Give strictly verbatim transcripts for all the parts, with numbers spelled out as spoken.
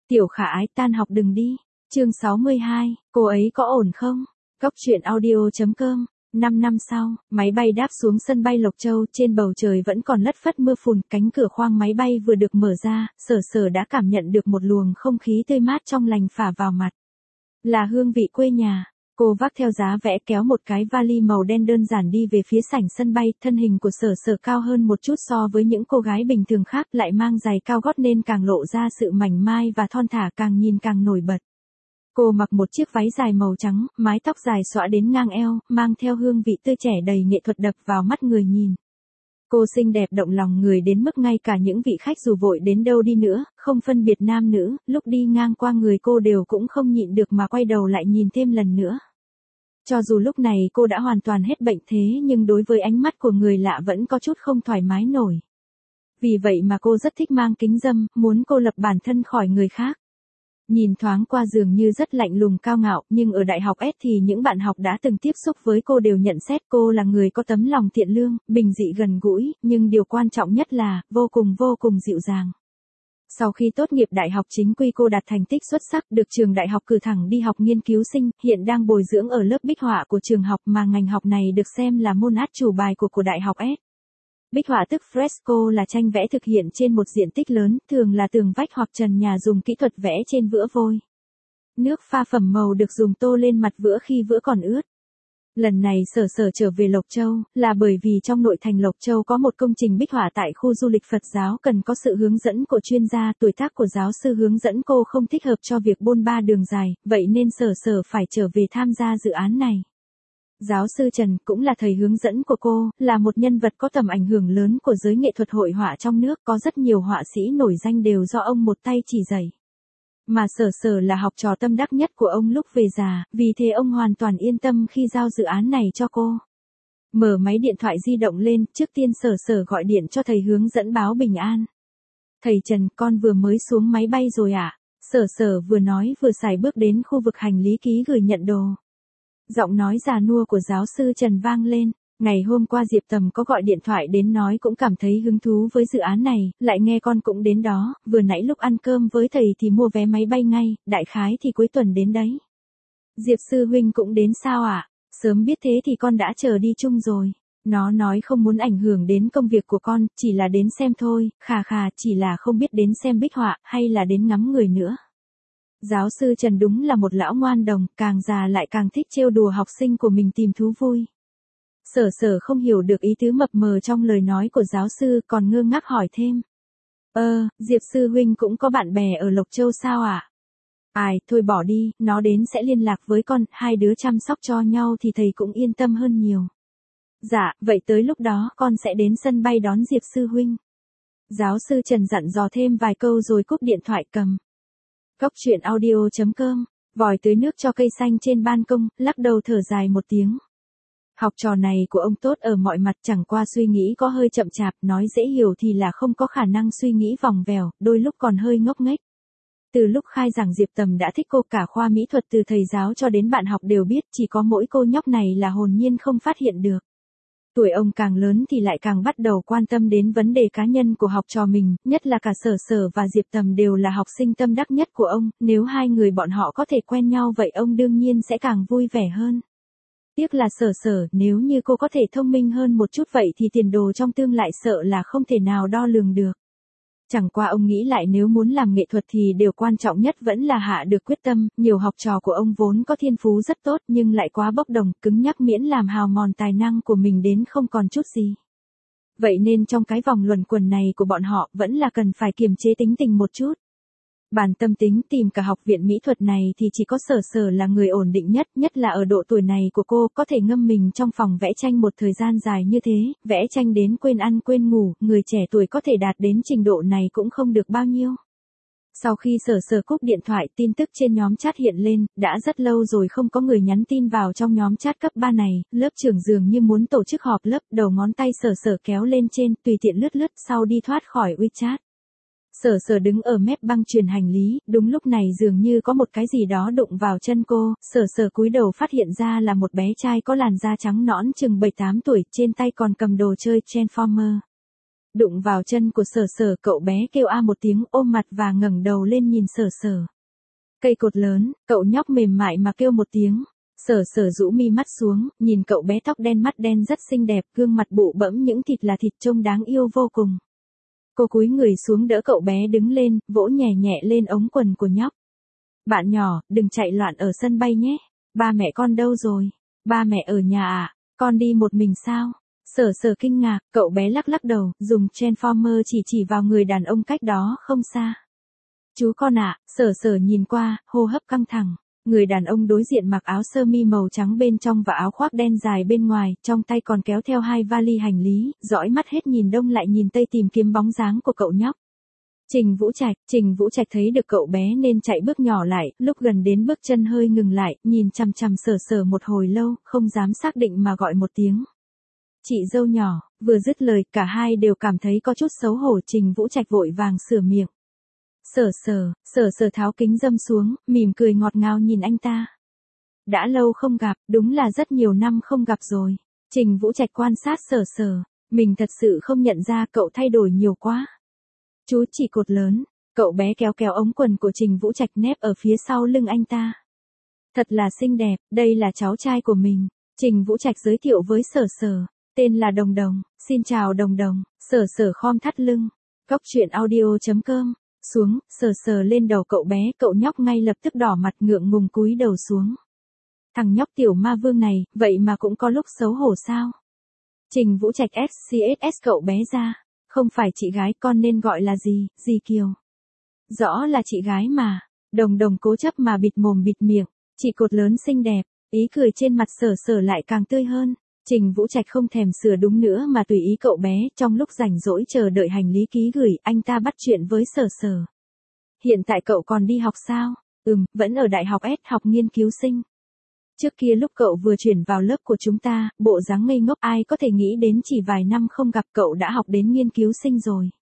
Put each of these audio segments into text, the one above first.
Tiểu Khả Ái tan học đừng đi. Chương sáu mươi hai, cô ấy có ổn không? Góc truyện audio chấm com. năm năm sau, máy bay đáp xuống sân bay Lộc Châu, trên bầu trời vẫn còn lất phất mưa phùn, cánh cửa khoang máy bay vừa được mở ra, Sở Sở đã cảm nhận được một luồng không khí tươi mát trong lành phả vào mặt. Là hương vị quê nhà. Cô vác theo giá vẽ kéo một cái vali màu đen đơn giản đi về phía sảnh sân bay, thân hình của Sở Sở cao hơn một chút so với những cô gái bình thường khác, lại mang giày cao gót nên càng lộ ra sự mảnh mai và thon thả, càng nhìn càng nổi bật. Cô mặc một chiếc váy dài màu trắng, mái tóc dài xõa đến ngang eo, mang theo hương vị tươi trẻ đầy nghệ thuật đập vào mắt người nhìn. Cô xinh đẹp động lòng người đến mức ngay cả những vị khách dù vội đến đâu đi nữa, không phân biệt nam nữ, lúc đi ngang qua người cô đều cũng không nhịn được mà quay đầu lại nhìn thêm lần nữa. Cho dù lúc này cô đã hoàn toàn hết bệnh thế nhưng đối với ánh mắt của người lạ vẫn có chút không thoải mái nổi. Vì vậy mà cô rất thích mang kính râm, muốn cô lập bản thân khỏi người khác. Nhìn thoáng qua dường như rất lạnh lùng cao ngạo, nhưng ở đại học S thì những bạn học đã từng tiếp xúc với cô đều nhận xét cô là người có tấm lòng thiện lương, bình dị gần gũi, nhưng điều quan trọng nhất là, vô cùng vô cùng dịu dàng. Sau khi tốt nghiệp đại học chính quy cô đạt thành tích xuất sắc, được trường đại học cử thẳng đi học nghiên cứu sinh, hiện đang bồi dưỡng ở lớp bích họa của trường học mà ngành học này được xem là môn át chủ bài của của đại học S. Bích họa tức fresco là tranh vẽ thực hiện trên một diện tích lớn, thường là tường vách hoặc trần nhà dùng kỹ thuật vẽ trên vữa vôi. Nước pha phẩm màu được dùng tô lên mặt vữa khi vữa còn ướt. Lần này Sở Sở trở về Lộc Châu, là bởi vì trong nội thành Lộc Châu có một công trình bích họa tại khu du lịch Phật giáo cần có sự hướng dẫn của chuyên gia, tuổi tác của giáo sư hướng dẫn cô không thích hợp cho việc bôn ba đường dài, vậy nên Sở Sở phải trở về tham gia dự án này. Giáo sư Trần cũng là thầy hướng dẫn của cô, là một nhân vật có tầm ảnh hưởng lớn của giới nghệ thuật hội họa trong nước, có rất nhiều họa sĩ nổi danh đều do ông một tay chỉ dạy. Mà Sở Sở là học trò tâm đắc nhất của ông lúc về già, vì thế ông hoàn toàn yên tâm khi giao dự án này cho cô. Mở máy điện thoại di động lên, trước tiên Sở Sở gọi điện cho thầy hướng dẫn báo bình an. Thầy Trần, con vừa mới xuống máy bay rồi ạ. À? Sở Sở vừa nói vừa sải bước đến khu vực hành lý ký gửi nhận đồ. Giọng nói già nua của giáo sư Trần vang lên. Ngày hôm qua Diệp Tầm có gọi điện thoại đến nói cũng cảm thấy hứng thú với dự án này, lại nghe con cũng đến đó, vừa nãy lúc ăn cơm với thầy thì mua vé máy bay ngay, đại khái thì cuối tuần đến đấy. Diệp sư huynh cũng đến sao ạ? À? Sớm biết thế thì con đã chờ đi chung rồi. Nó nói không muốn ảnh hưởng đến công việc của con, chỉ là đến xem thôi, khà khà, chỉ là không biết đến xem bích họa, hay là đến ngắm người nữa. Giáo sư Trần đúng là một lão ngoan đồng, càng già lại càng thích trêu đùa học sinh của mình tìm thú vui. Sở Sở không hiểu được ý tứ mập mờ trong lời nói của giáo sư, còn ngơ ngác hỏi thêm. Ơ, Diệp sư huynh cũng có bạn bè ở Lộc Châu sao ạ? À? Ai, thôi bỏ đi, nó đến sẽ liên lạc với con, hai đứa chăm sóc cho nhau thì thầy cũng yên tâm hơn nhiều. Dạ, vậy tới lúc đó con sẽ đến sân bay đón Diệp sư huynh. Giáo sư Trần dặn dò thêm vài câu rồi cúp điện thoại cầm. Góc truyện audio chấm com, vòi tưới nước cho cây xanh trên ban công, lắc đầu thở dài một tiếng. Học trò này của ông tốt ở mọi mặt, chẳng qua suy nghĩ có hơi chậm chạp, nói dễ hiểu thì là không có khả năng suy nghĩ vòng vèo, đôi lúc còn hơi ngốc nghếch. Từ lúc khai giảng Diệp Tầm đã thích cô, cả khoa mỹ thuật từ thầy giáo cho đến bạn học đều biết, chỉ có mỗi cô nhóc này là hồn nhiên không phát hiện được. Tuổi ông càng lớn thì lại càng bắt đầu quan tâm đến vấn đề cá nhân của học trò mình, nhất là cả Sở Sở và Diệp Tầm đều là học sinh tâm đắc nhất của ông, nếu hai người bọn họ có thể quen nhau vậy ông đương nhiên sẽ càng vui vẻ hơn. Tiếc là Sở Sở, nếu như cô có thể thông minh hơn một chút vậy thì tiền đồ trong tương lại sợ là không thể nào đo lường được. Chẳng qua ông nghĩ lại nếu muốn làm nghệ thuật thì điều quan trọng nhất vẫn là hạ được quyết tâm, nhiều học trò của ông vốn có thiên phú rất tốt nhưng lại quá bốc đồng, cứng nhắc miễn làm hào mòn tài năng của mình đến không còn chút gì. Vậy nên trong cái vòng luẩn quẩn này của bọn họ vẫn là cần phải kiềm chế tính tình một chút. Bản tâm tính tìm cả học viện mỹ thuật này thì chỉ có Sở Sở là người ổn định nhất, nhất là ở độ tuổi này của cô, có thể ngâm mình trong phòng vẽ tranh một thời gian dài như thế, vẽ tranh đến quên ăn quên ngủ, người trẻ tuổi có thể đạt đến trình độ này cũng không được bao nhiêu. Sau khi Sở Sở cúp điện thoại, tin tức trên nhóm chat hiện lên, đã rất lâu rồi không có người nhắn tin vào trong nhóm chat cấp ba này, lớp trưởng dường như muốn tổ chức họp lớp, đầu ngón tay Sở Sở kéo lên trên, tùy tiện lướt lướt, sau đi thoát khỏi WeChat. Sở Sở đứng ở mép băng truyền hành lý, đúng lúc này dường như có một cái gì đó đụng vào chân cô, Sở Sở cúi đầu phát hiện ra là một bé trai có làn da trắng nõn chừng bảy tám tuổi, trên tay còn cầm đồ chơi Transformer. đụng vào chân của Sở Sở, cậu bé kêu a một tiếng ôm mặt và ngẩng đầu lên nhìn Sở Sở. Cây cột lớn, cậu nhóc mềm mại mà kêu một tiếng. Sở Sở rũ mi mắt xuống, nhìn cậu bé tóc đen mắt đen rất xinh đẹp, gương mặt bụ bẫm những thịt là thịt trông đáng yêu vô cùng. Cô cúi người xuống đỡ cậu bé đứng lên, vỗ nhẹ nhẹ lên ống quần của nhóc. Bạn nhỏ, đừng chạy loạn ở sân bay nhé. Ba mẹ con đâu rồi? Ba mẹ ở nhà à? Con đi một mình sao? Sở Sở kinh ngạc, cậu bé lắc lắc đầu, dùng Transformer chỉ chỉ vào người đàn ông cách đó không xa. Chú con ạ, à, Sở Sở nhìn qua, hô hấp căng thẳng. Người đàn ông đối diện mặc áo sơ mi màu trắng bên trong và áo khoác đen dài bên ngoài, trong tay còn kéo theo hai vali hành lý, dõi mắt hết nhìn đông lại nhìn tây tìm kiếm bóng dáng của cậu nhóc. Trình Vũ Trạch, Trình Vũ Trạch thấy được cậu bé nên chạy bước nhỏ lại, lúc gần đến bước chân hơi ngừng lại, nhìn chằm chằm Sở Sở một hồi lâu, không dám xác định mà gọi một tiếng. Chị dâu nhỏ, vừa dứt lời, cả hai đều cảm thấy có chút xấu hổ. Trình Vũ Trạch vội vàng sửa miệng. Sở Sở, Sở Sở tháo kính dâm xuống, mỉm cười ngọt ngào nhìn anh ta. Đã lâu không gặp, đúng là rất nhiều năm không gặp rồi. Trình Vũ Trạch quan sát Sở Sở, mình thật sự không nhận ra cậu thay đổi nhiều quá. Chú chỉ cột lớn, cậu bé kéo kéo ống quần của Trình Vũ Trạch nép ở phía sau lưng anh ta. Thật là xinh đẹp, đây là cháu trai của mình. Trình Vũ Trạch giới thiệu với Sở Sở, tên là Đồng Đồng, xin chào Đồng Đồng. Sở Sở khom thắt lưng. Góc truyện audio chấm com. Xuống, Sờ sờ lên đầu cậu bé, cậu nhóc ngay lập tức đỏ mặt ngượng ngùng cúi đầu xuống. Thằng nhóc tiểu ma vương này, vậy mà cũng có lúc xấu hổ sao? Trình Vũ Trạch ét xê ét ét cậu bé ra. Không phải chị gái, con nên gọi là gì, gì Kiều? Rõ là chị gái mà. Đồng Đồng cố chấp mà bịt mồm bịt miệng. Chị cột lớn xinh đẹp, ý cười trên mặt Sở Sở lại càng tươi hơn. Trình Vũ Trạch không thèm sửa đúng nữa mà tùy ý cậu bé, trong lúc rảnh rỗi chờ đợi hành lý ký gửi, anh ta bắt chuyện với Sở Sở. Hiện tại cậu còn đi học sao? Ừm, vẫn ở đại học S, học nghiên cứu sinh. Trước kia lúc cậu vừa chuyển vào lớp của chúng ta, bộ dáng ngây ngốc, ai có thể nghĩ đến chỉ vài năm không gặp cậu đã học đến nghiên cứu sinh rồi.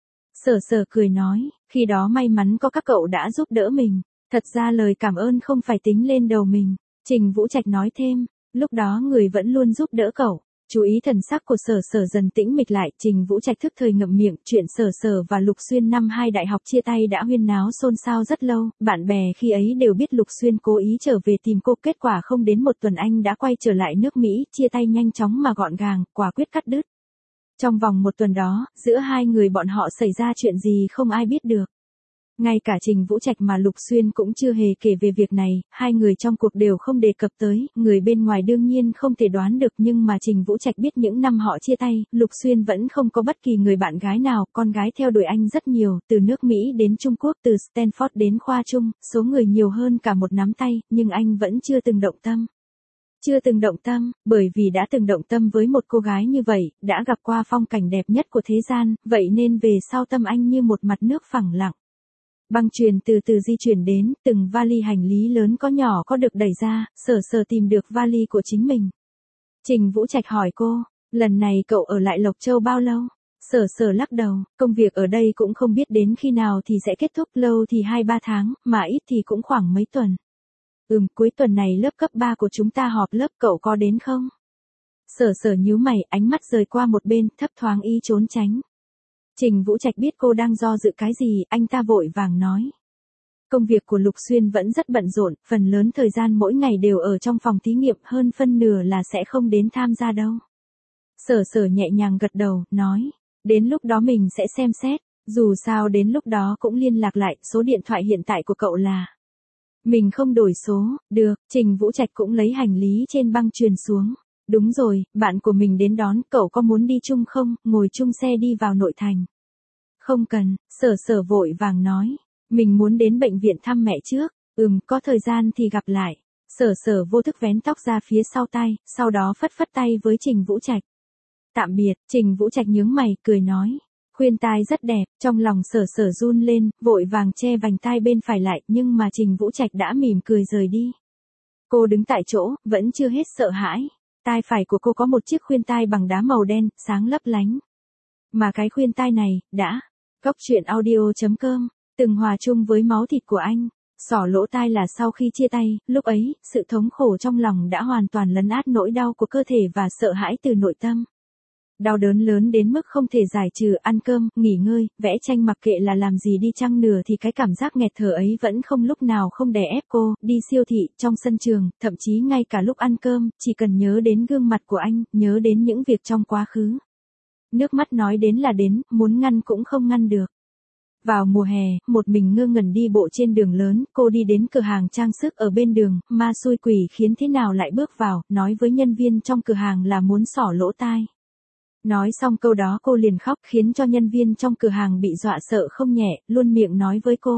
Sở Sở cười nói, khi đó may mắn có các cậu đã giúp đỡ mình, thật ra lời cảm ơn không phải tính lên đầu mình. Trình Vũ Trạch nói thêm. Lúc đó người vẫn luôn giúp đỡ cậu. Chú ý thần sắc của Sở Sở dần tĩnh mịch lại, Trình Vũ Trạch thức thời ngậm miệng, chuyện Sở Sở và Lục Xuyên năm hai đại học chia tay đã huyên náo xôn xao rất lâu, bạn bè khi ấy đều biết Lục Xuyên cố ý trở về tìm cô, kết quả không đến một tuần anh đã quay trở lại nước Mỹ, chia tay nhanh chóng mà gọn gàng, quả quyết cắt đứt. Trong vòng một tuần đó, giữa hai người bọn họ xảy ra chuyện gì không ai biết được. Ngay cả Trình Vũ Trạch mà Lục Xuyên cũng chưa hề kể về việc này, hai người trong cuộc đều không đề cập tới, người bên ngoài đương nhiên không thể đoán được, nhưng mà Trình Vũ Trạch biết những năm họ chia tay, Lục Xuyên vẫn không có bất kỳ người bạn gái nào, con gái theo đuổi anh rất nhiều, từ nước Mỹ đến Trung Quốc, từ Stanford đến khoa Trung, số người nhiều hơn cả một nắm tay, nhưng anh vẫn chưa từng động tâm. Chưa từng động tâm, bởi vì đã từng động tâm với một cô gái như vậy, đã gặp qua phong cảnh đẹp nhất của thế gian, vậy nên về sau tâm anh như một mặt nước phẳng lặng. Băng chuyền từ từ di chuyển đến, từng vali hành lý lớn có nhỏ có được đẩy ra, Sở Sở tìm được vali của chính mình. Trình Vũ Trạch hỏi cô, lần này cậu ở lại Lộc Châu bao lâu? Sở Sở lắc đầu, công việc ở đây cũng không biết đến khi nào thì sẽ kết thúc, lâu thì hai ba tháng, mà ít thì cũng khoảng mấy tuần. Ừm, cuối tuần này lớp cấp ba của chúng ta họp lớp, cậu có đến không? Sở Sở nhíu mày, ánh mắt rời qua một bên, thấp thoáng ý trốn tránh. Trình Vũ Trạch biết cô đang do dự cái gì, anh ta vội vàng nói. Công việc của Lục Xuyên vẫn rất bận rộn, phần lớn thời gian mỗi ngày đều ở trong phòng thí nghiệm, hơn phân nửa là sẽ không đến tham gia đâu. Sở Sở nhẹ nhàng gật đầu, nói, đến lúc đó mình sẽ xem xét, dù sao đến lúc đó cũng liên lạc lại, số điện thoại hiện tại của cậu là. Mình không đổi số, được, Trình Vũ Trạch cũng lấy hành lý trên băng chuyền xuống. Đúng rồi, bạn của mình đến đón, cậu có muốn đi chung không, ngồi chung xe đi vào nội thành. Không cần, Sở Sở vội vàng nói, mình muốn đến bệnh viện thăm mẹ trước, ừm, có thời gian thì gặp lại. Sở Sở vô thức vén tóc ra phía sau tay, sau đó phất phất tay với Trình Vũ Trạch. Tạm biệt, Trình Vũ Trạch nhướng mày, cười nói, khuyên tai rất đẹp, trong lòng Sở Sở run lên, vội vàng che vành tai bên phải lại, nhưng mà Trình Vũ Trạch đã mỉm cười rời đi. Cô đứng tại chỗ, vẫn chưa hết sợ hãi. Tai phải của cô có một chiếc khuyên tai bằng đá màu đen, sáng lấp lánh. Mà cái khuyên tai này, đã. Góc truyện audio chấm com, từng hòa chung với máu thịt của anh. Xỏ lỗ tai là sau khi chia tay, lúc ấy, sự thống khổ trong lòng đã hoàn toàn lấn át nỗi đau của cơ thể và sợ hãi từ nội tâm. Đau đớn lớn đến mức không thể giải trừ, ăn cơm, nghỉ ngơi, vẽ tranh mặc kệ là làm gì đi chăng nửa thì cái cảm giác nghẹt thở ấy vẫn không lúc nào không đè ép cô, đi siêu thị, trong sân trường, thậm chí ngay cả lúc ăn cơm, chỉ cần nhớ đến gương mặt của anh, nhớ đến những việc trong quá khứ. Nước mắt nói đến là đến, muốn ngăn cũng không ngăn được. Vào mùa hè, một mình ngơ ngẩn đi bộ trên đường lớn, cô đi đến cửa hàng trang sức ở bên đường, ma xui quỷ khiến thế nào lại bước vào, nói với nhân viên trong cửa hàng là muốn xỏ lỗ tai. Nói xong câu đó cô liền khóc khiến cho nhân viên trong cửa hàng bị dọa sợ không nhẹ, luôn miệng nói với cô.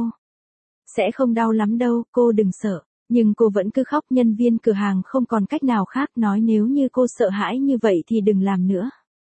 Sẽ không đau lắm đâu, cô đừng sợ. Nhưng cô vẫn cứ khóc, nhân viên cửa hàng không còn cách nào khác, nói nếu như cô sợ hãi như vậy thì đừng làm nữa.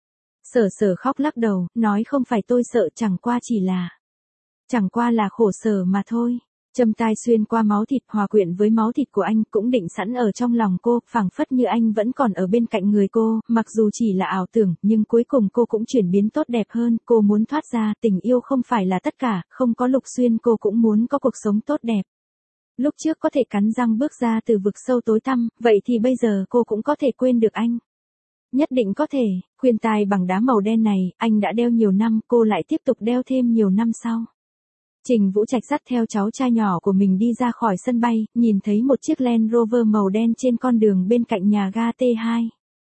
Sở sở khóc lắc đầu, nói không phải tôi sợ, chẳng qua chỉ là... Chẳng qua là khổ sở mà thôi. Châm tai xuyên qua máu thịt hòa quyện với máu thịt của anh cũng định sẵn ở trong lòng cô, phảng phất như anh vẫn còn ở bên cạnh người cô, mặc dù chỉ là ảo tưởng, nhưng cuối cùng cô cũng chuyển biến tốt đẹp hơn, cô muốn thoát ra, tình yêu không phải là tất cả, không có Lục Xuyên cô cũng muốn có cuộc sống tốt đẹp. Lúc trước có thể cắn răng bước ra từ vực sâu tối tăm, vậy thì bây giờ cô cũng có thể quên được anh. Nhất định có thể, khuyên tai bằng đá màu đen này, anh đã đeo nhiều năm, cô lại tiếp tục đeo thêm nhiều năm sau. Trình Vũ Trạch dắt theo cháu trai nhỏ của mình đi ra khỏi sân bay, nhìn thấy một chiếc Land Rover màu đen trên con đường bên cạnh nhà ga T hai.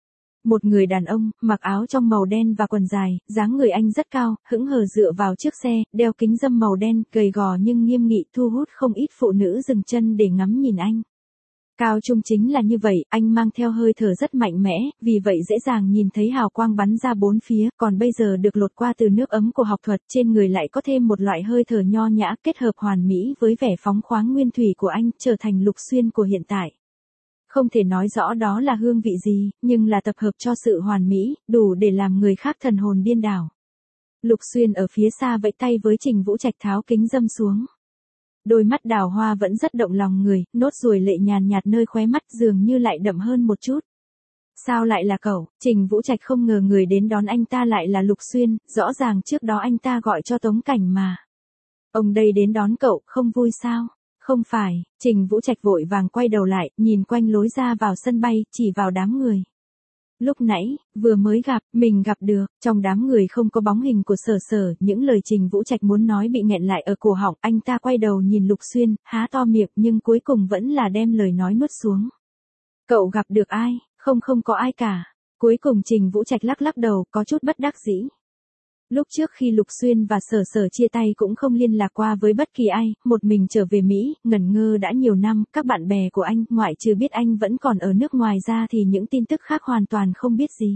Một người đàn ông, mặc áo trong màu đen và quần dài, dáng người anh rất cao, hững hờ dựa vào chiếc xe, đeo kính râm màu đen, gầy gò nhưng nghiêm nghị, thu hút không ít phụ nữ dừng chân để ngắm nhìn anh. Cao trung chính là như vậy, anh mang theo hơi thở rất mạnh mẽ, vì vậy dễ dàng nhìn thấy hào quang bắn ra bốn phía, còn bây giờ được lột qua từ nước ấm của học thuật, trên người lại có thêm một loại hơi thở nho nhã, kết hợp hoàn mỹ với vẻ phóng khoáng nguyên thủy của anh, trở thành Lục Xuyên của hiện tại. Không thể nói rõ đó là hương vị gì, nhưng là tập hợp cho sự hoàn mỹ, đủ để làm người khác thần hồn điên đảo. Lục Xuyên ở phía xa vẫy tay với Trình Vũ Trạch tháo kính râm xuống. Đôi mắt đào hoa vẫn rất động lòng người, nốt ruồi lệ nhàn nhạt nơi khóe mắt dường như lại đậm hơn một chút. Sao lại là cậu? Trình Vũ Trạch không ngờ người đến đón anh ta lại là Lục Xuyên, rõ ràng trước đó anh ta gọi cho Tống Cảnh mà. Ông đây đến đón cậu, không vui sao? Không phải, Trình Vũ Trạch vội vàng quay đầu lại, nhìn quanh lối ra vào sân bay, chỉ vào đám người. Lúc nãy, vừa mới gặp, mình gặp được, trong đám người không có bóng hình của Sở Sở, những lời Trình Vũ Trạch muốn nói bị nghẹn lại ở cổ họng, anh ta quay đầu nhìn Lục Xuyên, há to miệng nhưng cuối cùng vẫn là đem lời nói nuốt xuống. Cậu gặp được ai? Không không có ai cả. Cuối cùng Trình Vũ Trạch lắc lắc đầu, có chút bất đắc dĩ. Lúc trước khi Lục Xuyên và Sở Sở chia tay cũng không liên lạc qua với bất kỳ ai, một mình trở về Mỹ, ngẩn ngơ đã nhiều năm, các bạn bè của anh, ngoại trừ biết anh vẫn còn ở nước ngoài ra thì những tin tức khác hoàn toàn không biết gì.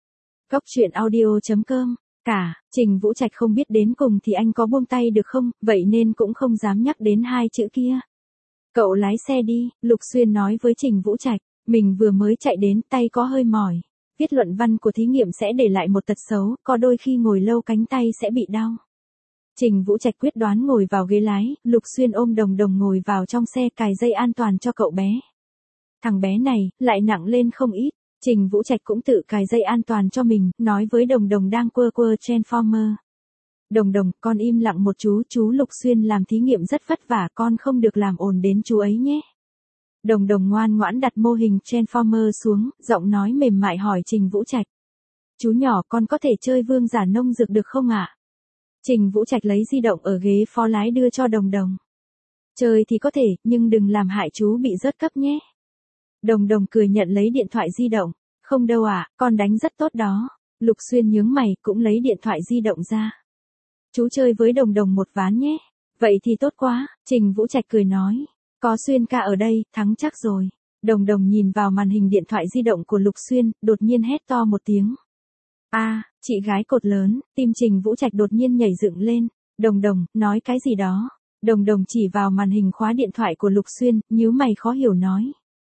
Cốc truyện audio chấm com, cả, Trình Vũ Trạch không biết đến cùng thì anh có buông tay được không, vậy nên cũng không dám nhắc đến hai chữ kia. Cậu lái xe đi, Lục Xuyên nói với Trình Vũ Trạch, mình vừa mới chạy đến, tay có hơi mỏi. Viết luận văn của thí nghiệm sẽ để lại một tật xấu, có đôi khi ngồi lâu cánh tay sẽ bị đau. Trình Vũ Trạch quyết đoán ngồi vào ghế lái, Lục Xuyên ôm Đồng Đồng ngồi vào trong xe cài dây an toàn cho cậu bé. Thằng bé này, lại nặng lên không ít, Trình Vũ Trạch cũng tự cài dây an toàn cho mình, nói với Đồng Đồng đang quơ quơ Transformer. Đồng Đồng, con im lặng một chú, chú Lục Xuyên làm thí nghiệm rất vất vả, con không được làm ồn đến chú ấy nhé. Đồng Đồng ngoan ngoãn đặt mô hình Transformer xuống, giọng nói mềm mại hỏi Trình Vũ Trạch. Chú nhỏ con có thể chơi vương giả nông dược được không ạ? Trình Vũ Trạch lấy di động ở ghế phó lái đưa cho Đồng Đồng. Chơi thì có thể, nhưng đừng làm hại chú bị rớt cấp nhé. Đồng Đồng cười nhận lấy điện thoại di động. Không đâu ạ, con đánh rất tốt đó. Lục Xuyên nhướng mày cũng lấy điện thoại di động ra. Chú chơi với Đồng Đồng một ván nhé. Vậy thì tốt quá, Trình Vũ Trạch cười nói. Có Xuyên ca ở đây, thắng chắc rồi. Đồng Đồng nhìn vào màn hình điện thoại di động của Lục Xuyên, đột nhiên hét to một tiếng. A, à, chị gái cột lớn, tim Trình Vũ Trạch đột nhiên nhảy dựng lên. Đồng Đồng, nói cái gì đó? Đồng Đồng chỉ vào màn hình khóa điện thoại của Lục Xuyên, nhíu mày khó hiểu nói.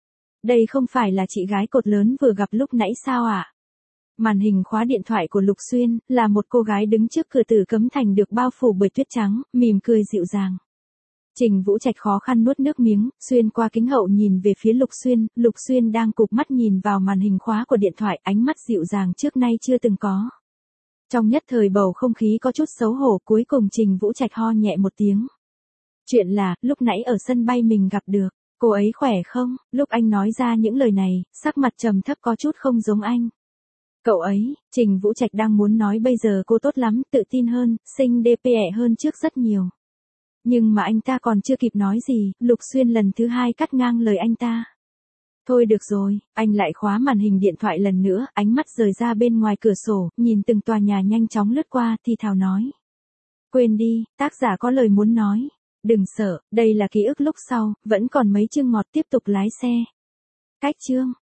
Đây không phải là chị gái cột lớn vừa gặp lúc nãy sao ạ? À? Màn hình khóa điện thoại của Lục Xuyên, là một cô gái đứng trước cửa tử cấm thành được bao phủ bởi tuyết trắng, mỉm cười dịu dàng. Trình Vũ Trạch khó khăn nuốt nước miếng, xuyên qua kính hậu nhìn về phía Lục Xuyên, Lục Xuyên đang cụp mắt nhìn vào màn hình khóa của điện thoại, ánh mắt dịu dàng trước nay chưa từng có. Trong nhất thời bầu không khí có chút xấu hổ, cuối cùng Trình Vũ Trạch ho nhẹ một tiếng. Chuyện là, lúc nãy ở sân bay mình gặp được, cô ấy khỏe không? Lúc anh nói ra những lời này, sắc mặt trầm thấp có chút không giống anh. Cậu ấy, Trình Vũ Trạch đang muốn nói bây giờ cô tốt lắm, tự tin hơn, xinh đẹp hơn trước rất nhiều. Nhưng mà anh ta còn chưa kịp nói gì, Lục Xuyên lần thứ hai cắt ngang lời anh ta. Thôi được rồi, anh lại khóa màn hình điện thoại lần nữa, ánh mắt rời ra bên ngoài cửa sổ, nhìn từng tòa nhà nhanh chóng lướt qua, thì thào nói. Quên đi, tác giả có lời muốn nói. Đừng sợ, đây là ký ức lúc sau, vẫn còn mấy chương ngọt tiếp tục lái xe. Cách chương.